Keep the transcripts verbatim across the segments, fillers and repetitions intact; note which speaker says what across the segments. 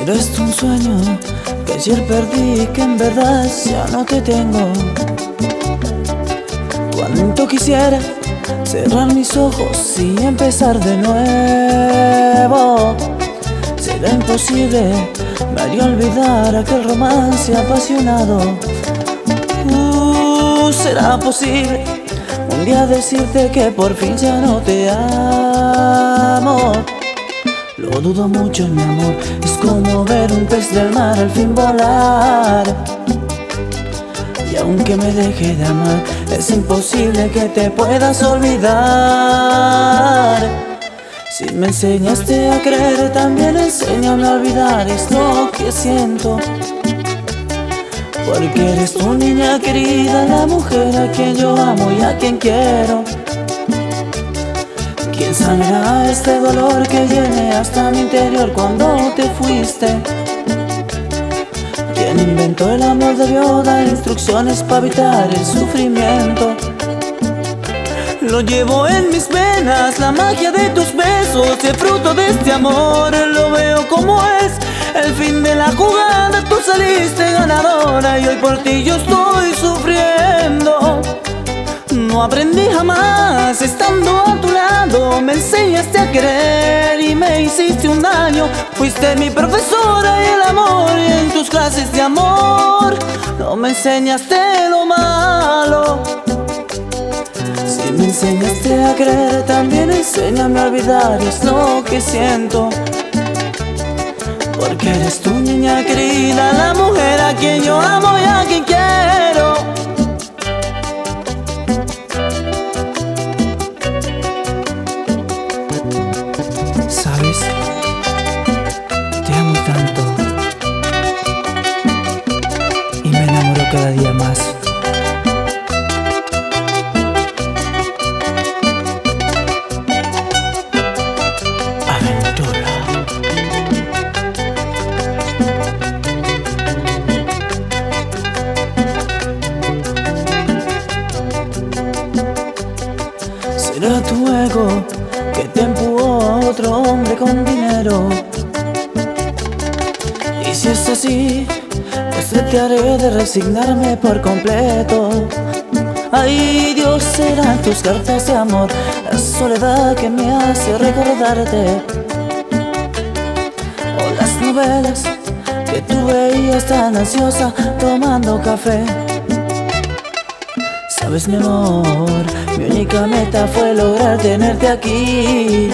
Speaker 1: Eres un sueño que ayer perdí, que en verdad ya no te tengo. Cuánto quisiera cerrar mis ojos y empezar de nuevo. Será imposible, me haría olvidar aquel romance apasionado. Uh, será posible un día decirte que por fin ya no te amo. Lo dudo mucho, mi amor, es como ver un pez del mar al fin volar. Y aunque me deje de amar, es imposible que te puedas olvidar. Si me enseñaste a creer, también enséñame a olvidar, es lo que siento. Porque eres tu niña querida, la mujer a quien yo amo y a quien quiero. ¿Quién sanará este dolor que llene hasta mi interior cuando te fuiste? ¿Quién inventó el amor debió dar instrucciones para evitar el sufrimiento? Lo llevo en mis venas, la magia de tus besos, el fruto de este amor. Lo veo como es el fin de la jugada, tú saliste ganadora y hoy por ti yo estoy sufriendo. No aprendí jamás estando a tu lado, me enseñaste a querer y me hiciste un daño. Fuiste mi profesora y el amor, y en tus clases de amor no me enseñaste lo malo. Si me enseñaste a creer, también enséñame a olvidar, es lo que siento. Porque eres tu niña querida, la mujer a quien yo amo y a quien quiero. ¿Sabes? Te amo tanto y me enamoro cada día más. Aventura. Será tu ego que te empujó a otro hombre con dinero. Y si es así, pues trataré de resignarme por completo. Ay, Dios, serán tus cartas de amor, la soledad que me hace recordarte. O las novelas que tú veías tan ansiosa tomando café. Sabes, mi amor, mi única meta fue lograr tenerte aquí.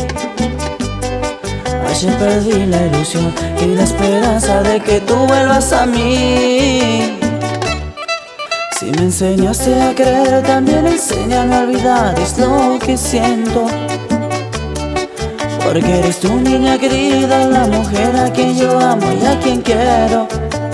Speaker 1: Ayer perdí la ilusión y la esperanza de que tú vuelvas a mí. Si me enseñaste a creer, también enséñame a olvidar, es lo que siento. Porque eres tu niña querida, la mujer a quien yo amo y a quien quiero.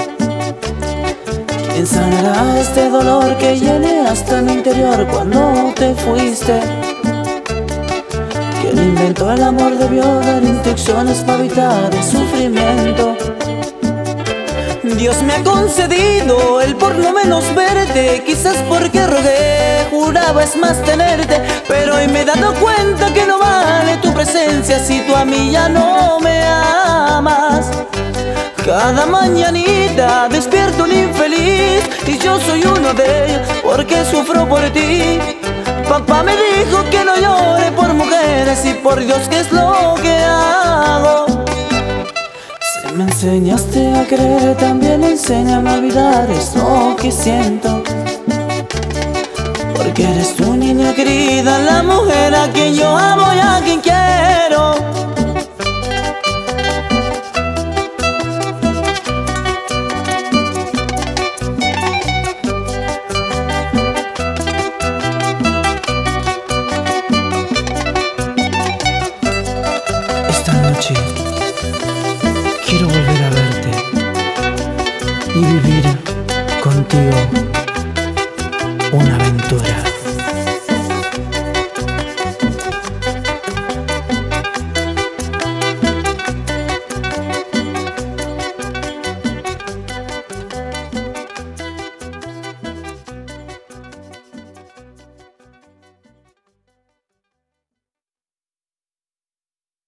Speaker 1: ¿Quién sanará este dolor que llene hasta mi interior cuando te fuiste? Quien inventó el amor debió dar instrucciones para evitar el sufrimiento. Dios me ha concedido el por lo menos verte, quizás porque rogué, juraba es más tenerte. Pero hoy me he dado cuenta que no vale tu presencia si tú a mí ya no me amas. Cada mañanita despierto un infeliz y yo soy uno de ellos porque sufro por ti. Papá me dijo que no llore por mujeres y por Dios, ¿qué es lo que hago? Si me enseñaste a creer, también enséñame a olvidar, es lo que siento. Porque eres tu niña querida, la mujer a quien yo amo.